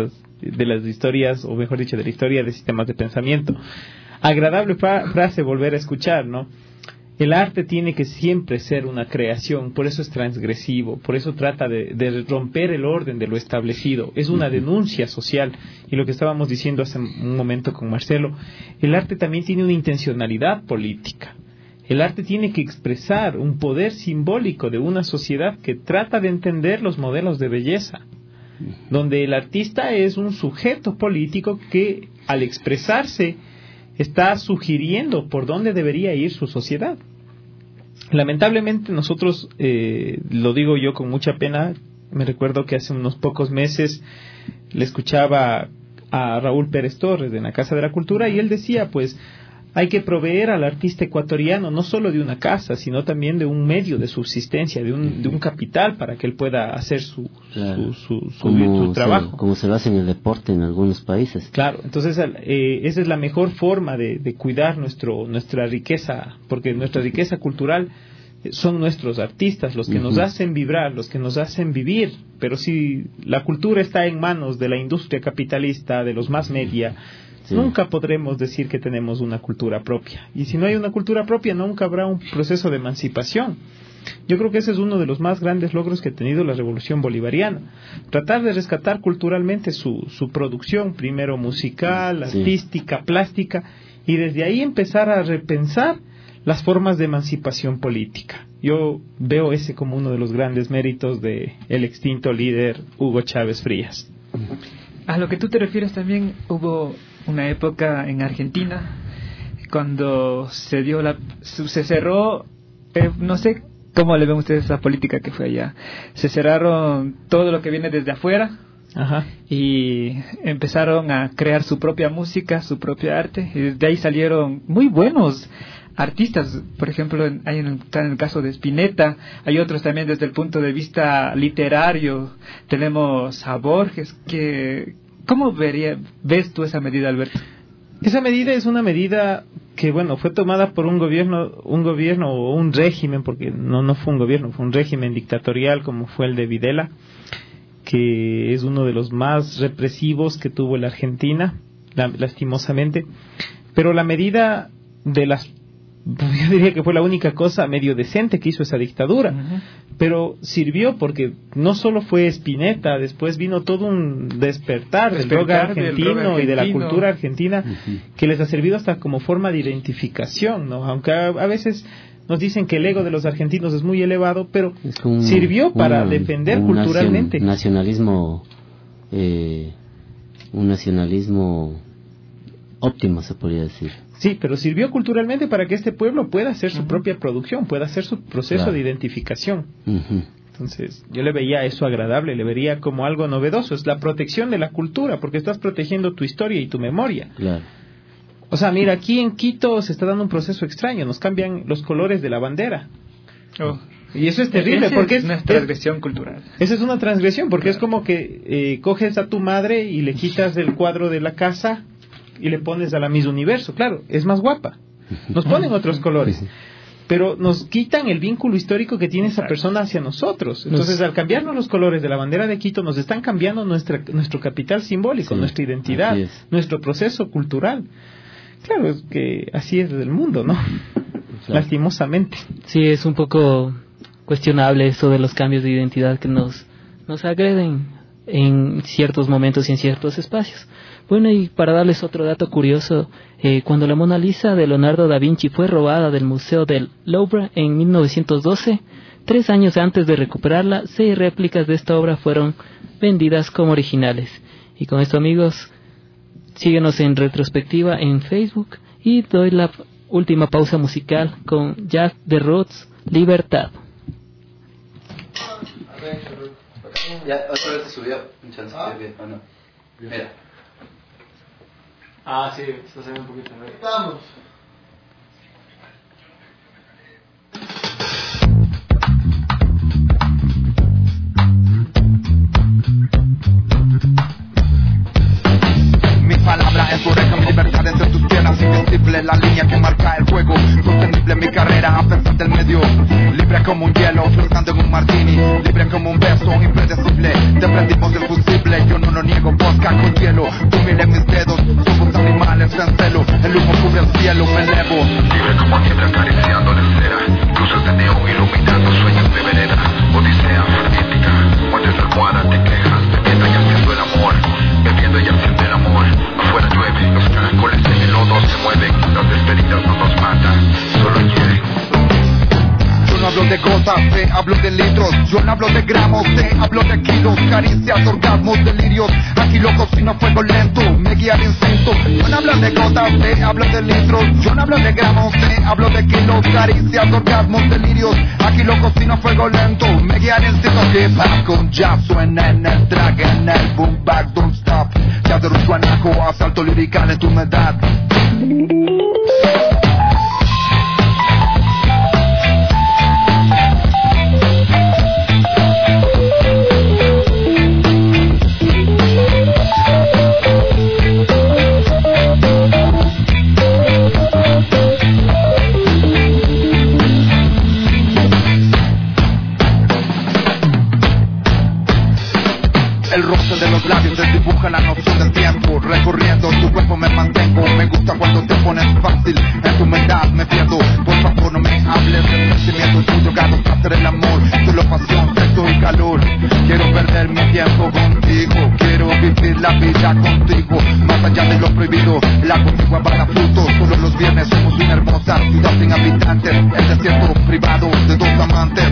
F: de las historias, o mejor dicho, de la historia de sistemas de pensamiento. Agradable fra- frase volver a escuchar, ¿no? El arte tiene que siempre ser una creación, por eso es transgresivo, por eso trata de, de romper el orden de lo establecido, es una denuncia social. Y lo que estábamos diciendo hace un momento con Marcelo, el arte también tiene una intencionalidad política. El arte tiene que expresar un poder simbólico de una sociedad que trata de entender los modelos de belleza, donde el artista es un sujeto político que al expresarse está sugiriendo por dónde debería ir su sociedad. Lamentablemente nosotros, eh, lo digo yo con mucha pena, me recuerdo que hace unos pocos meses le escuchaba a Raúl Pérez Torres de la Casa de la Cultura y él decía, pues, hay que proveer al artista ecuatoriano no solo de una casa, sino también de un medio de subsistencia, de un, de un capital para que él pueda hacer su,
E: claro.
F: su, su, su,
E: como
F: su trabajo.
E: Se, como se lo hace en el deporte en algunos países.
F: Claro, entonces eh, esa es la mejor forma de, de cuidar nuestro nuestra riqueza, porque nuestra riqueza cultural son nuestros artistas, los que uh-huh. nos hacen vibrar, los que nos hacen vivir. Pero si la cultura está en manos de la industria capitalista, de los más media, sí. nunca podremos decir que tenemos una cultura propia. Y si no hay una cultura propia, nunca habrá un proceso de emancipación. Yo creo que ese es uno de los más grandes logros que ha tenido la revolución bolivariana. Tratar de rescatar culturalmente su, su producción, primero musical, sí. artística, plástica, y desde ahí empezar a repensar las formas de emancipación política. Yo veo ese como uno de los grandes méritos de el extinto líder Hugo Chávez Frías.
C: A lo que tú te refieres también, hubo una época en Argentina cuando se dio la se cerró eh, no sé cómo le ven ustedes esa política que fue allá. Se cerraron todo lo que viene desde afuera. Ajá. Y empezaron a crear su propia música, su propia arte, y de ahí salieron muy buenos artistas. Por ejemplo, en, hay en, el, en el caso de Spinetta, hay otros también desde el punto de vista literario. Tenemos a Borges. Que ¿cómo vería, ves tú esa medida, Alberto?
F: Esa medida es una medida que, bueno, fue tomada por un gobierno, un gobierno o un régimen, porque no, no fue un gobierno, fue un régimen dictatorial como fue el de Videla, que es uno de los más represivos que tuvo la Argentina, la, lastimosamente. Pero la medida de las, yo diría que fue la única cosa medio decente que hizo esa dictadura, uh-huh. pero sirvió porque no solo fue Spinetta, después vino todo un despertar, despertar del rock argentino, del rock argentino y de la cultura argentina, uh-huh. que les ha servido hasta como forma de identificación, ¿no? Aunque a, a veces nos dicen que el ego de los argentinos es muy elevado, pero un, sirvió para un, defender un culturalmente.
E: Nacionalismo, eh, un nacionalismo óptimo, se podría decir.
F: Sí, pero sirvió culturalmente para que este pueblo pueda hacer su uh-huh. propia producción, pueda hacer su proceso claro. de identificación. Uh-huh. Entonces, yo le veía eso agradable, le vería como algo novedoso. Es la protección de la cultura, porque estás protegiendo tu historia y tu memoria.
E: Claro.
F: O sea, mira, aquí en Quito se está dando un proceso extraño, nos cambian los colores de la bandera. Oh. Y eso es terrible,
C: Ese
F: porque
C: es una transgresión es, cultural.
F: Esa es una transgresión, porque claro. es como que eh, coges a tu madre y le quitas el cuadro de la casa y le pones a la Miss Universo. Claro, es más guapa. Nos ponen otros colores, pero nos quitan el vínculo histórico que tiene esa persona hacia nosotros. Entonces, al cambiarnos los colores de la bandera de Quito, nos están cambiando nuestra, nuestro capital simbólico, sí, nuestra identidad, nuestro proceso cultural. Claro, es que así es el mundo, ¿no? Claro. Lastimosamente.
D: Sí, es un poco cuestionable eso de los cambios de identidad que nos, nos agreden en ciertos momentos y en ciertos espacios. Bueno, y para darles otro dato curioso, eh, cuando la Mona Lisa de Leonardo da Vinci fue robada del Museo del Louvre en mil novecientos doce, tres años antes de recuperarla, seis réplicas de esta obra fueron vendidas como originales. Y con esto, amigos, síguenos en retrospectiva en Facebook y doy la última pausa musical con Jack the Roots, Libertad.
K: Ya, otra vez se subió un chance ah. que o no. Mira.
J: Ah, sí, esto se ve un poquito.
K: Vamos.
G: Mi palabra enfureca mi libertad entre tus piernas, invencible la línea que marca el juego, sostenible mi carrera a pesar del medio. libre como un hielo flotando en un martini, libre como un beso impredecible. Te prendimos el fusible, yo no lo niego, vodka con hielo. Tú mira mis dedos, somos animales en celo. El humo cubre el cielo, me elevo. Libre como niebla acariciando la esfera, cruces de neón iluminando sueños de vereda. Odisea frenética, muertes la almohada, te quejas, bebiendo y haciendo el amor, bebiendo y haciendo el amor. Afuera llueve, los caracoles en el lodo se mueven, las despedidas no nos matan, solo hieren. Yo no hablo de gotas, te hablo de litros. Yo no hablo de gramos, te hablo de kilos. Caricias, orgasmos, delirios. Aquí lo cocino a fuego lento, me guía el instinto. Yo no hablo de gotas, te hablo de litros. Yo no hablo de gramos, te hablo de kilos. Caricias, orgasmos, delirios. Aquí lo cocino a fuego lento, me guía el instinto. Hip hop con jazz suena en el track, en el boom back, don't stop. Ya de Rusuanaco, asalto lirical en tu humedad. El roce de los labios desdibuja la noción del tiempo. Recorriendo tu cuerpo me mantengo. Me gusta cuando te pones fácil. En tu humedad me pierdo. Por favor no me hables del sentimiento. Estoy drogado para hacer el amor. Solo pasión, sexo y calor. Quiero perder mi tiempo contigo. Quiero vivir la vida contigo. Más allá de lo prohibido. La contigua barra frutos. Solo los viernes somos una hermosa ciudad sin habitantes. El desierto privado de dos amantes.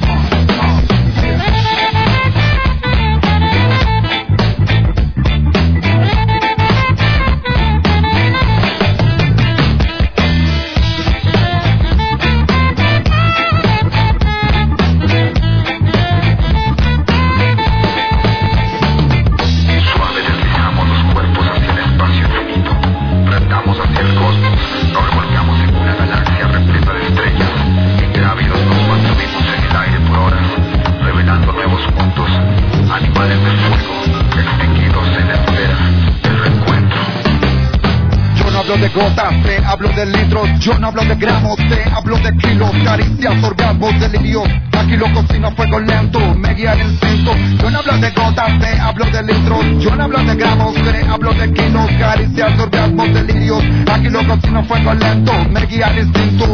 G: De gotas, te hablo de litros. Yo no hablo de gramos, te hablo de kilos. Caricias, orgasmos, delirios. Aquí lo cocino a fuego lento, me guía el instinto. Yo no hablo de gotas, te hablo de litros. Yo no hablo de gramos, te hablo de kilos. Caricias, orgasmos, delirios. Aquí lo cocino a fuego lento, me guía el instinto.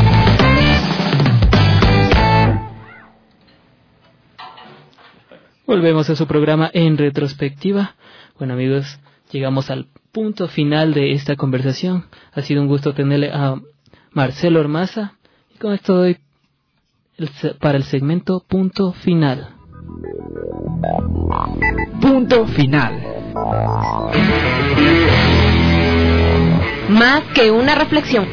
D: Volvemos a su programa En Retrospectiva. Bueno, amigos, llegamos al punto final de esta conversación. Ha sido un gusto tenerle a Marcelo Ormaza. Y con esto doy el, para el segmento Punto Final.
C: Punto Final.
B: Más que una reflexión.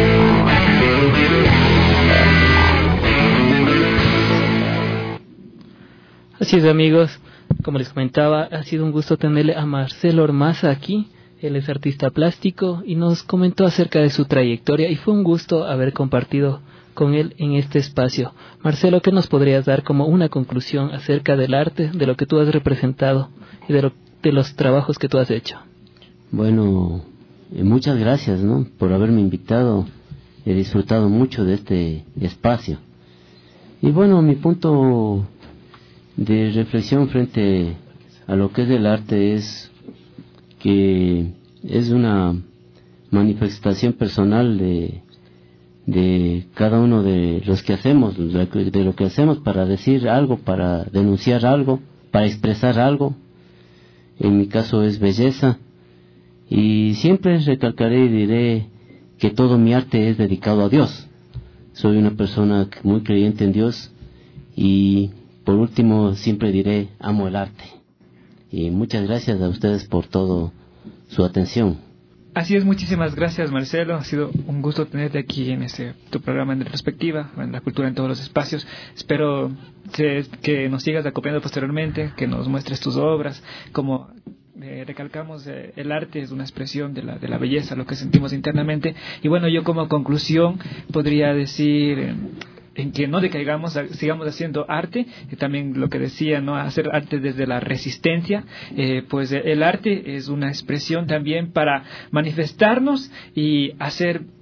D: Así es, amigos. Como les comentaba, ha sido un gusto tenerle a Marcelo Ormaza aquí. Él es artista plástico y nos comentó acerca de su trayectoria y fue un gusto haber compartido con él en este espacio. Marcelo, ¿qué nos podrías dar como una conclusión acerca del arte, de lo que tú has representado y de, lo, de los trabajos que tú has hecho?
E: Bueno, eh, muchas gracias, ¿no?, por haberme invitado. He disfrutado mucho de este espacio. Y bueno, mi punto de reflexión frente a lo que es el arte es que es una manifestación personal de, de cada uno de los que hacemos, de lo que hacemos para decir algo, para denunciar algo, para expresar algo. En mi caso es belleza, y siempre recalcaré y diré que todo mi arte es dedicado a Dios. Soy una persona muy creyente en Dios, y por último siempre diré, amo el arte. Y muchas gracias a ustedes por todo su atención.
C: Así es, muchísimas gracias, Marcelo. Ha sido un gusto tenerte aquí en este tu programa en Retrospectiva, en la cultura en todos los espacios. Espero que, que nos sigas acompañando posteriormente, que nos muestres tus obras. Como eh, recalcamos, eh, el arte es una expresión de la, de la belleza, lo que sentimos internamente. Y bueno, yo como conclusión podría decir Eh, en que no decaigamos, sigamos haciendo arte, y también lo que decía, no, hacer arte desde la resistencia. Eh, pues el arte es una expresión también para manifestarnos y hacer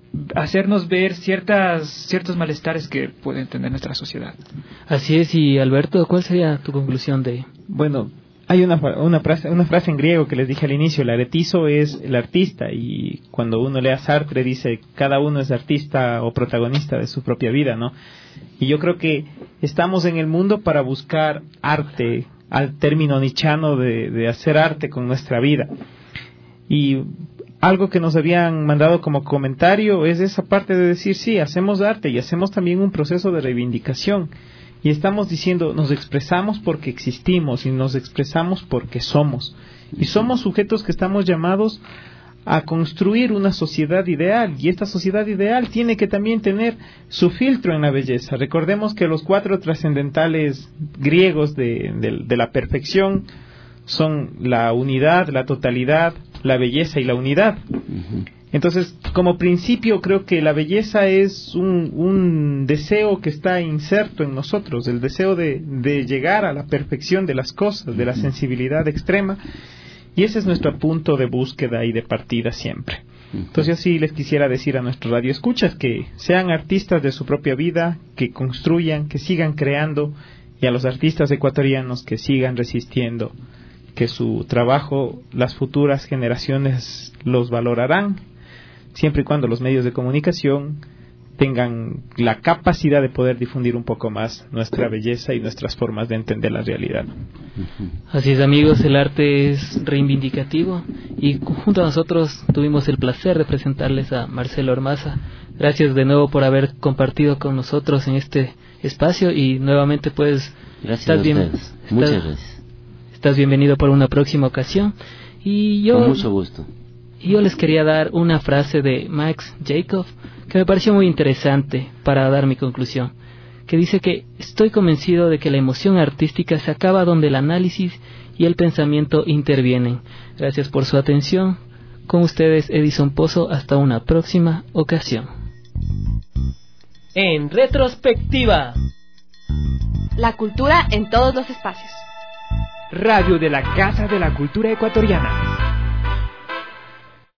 C: hacernos ver ciertas ciertos malestares que puede tener nuestra sociedad.
D: Así es. Y Alberto, ¿cuál sería tu conclusión de...?
F: Bueno, hay una, una, frase, una frase en griego que les dije al inicio: el aretizo es el artista, y cuando uno lee a Sartre dice cada uno es artista o protagonista de su propia vida, ¿no? Y yo creo que estamos en el mundo para buscar arte, al término nichano de, de hacer arte con nuestra vida. Y algo que nos habían mandado como comentario es esa parte de decir, sí, hacemos arte y hacemos también un proceso de reivindicación. Y estamos diciendo, nos expresamos porque existimos y nos expresamos porque somos. Y somos sujetos que estamos llamados a construir una sociedad ideal. Y esta sociedad ideal tiene que también tener su filtro en la belleza. Recordemos que los cuatro trascendentales griegos de, de, de la perfección son la unidad, la totalidad, la belleza y la unidad. Uh-huh. Entonces, como principio, creo que la belleza es un, un deseo que está inserto en nosotros, el deseo de, de llegar a la perfección de las cosas, de la sensibilidad extrema, y ese es nuestro punto de búsqueda y de partida siempre. Entonces, yo sí les quisiera decir a nuestros radioescuchas que sean artistas de su propia vida, que construyan, que sigan creando, y a los artistas ecuatorianos que sigan resistiendo, que su trabajo las futuras generaciones los valorarán, siempre y cuando los medios de comunicación tengan la capacidad de poder difundir un poco más nuestra belleza y nuestras formas de entender la realidad.
D: Así es, amigos, el arte es reivindicativo y junto a nosotros tuvimos el placer de presentarles a Marcelo Ormaza. Gracias de nuevo por haber compartido con nosotros en este espacio y nuevamente pues
E: gracias
D: estás
E: a
D: bien,
E: ustedes.
D: Estás,
E: Muchas gracias.
D: Estás bienvenido por una próxima ocasión. Y yo,
E: con mucho gusto.
D: Y yo les quería dar una frase de Max Jacob que me pareció muy interesante para dar mi conclusión, que dice que estoy convencido de que la emoción artística se acaba donde el análisis y el pensamiento intervienen. Gracias por su atención. Con ustedes, Edison Pozo. Hasta una próxima ocasión.
A: En retrospectiva.
B: La cultura en todos los espacios.
C: Radio de la Casa de la Cultura Ecuatoriana.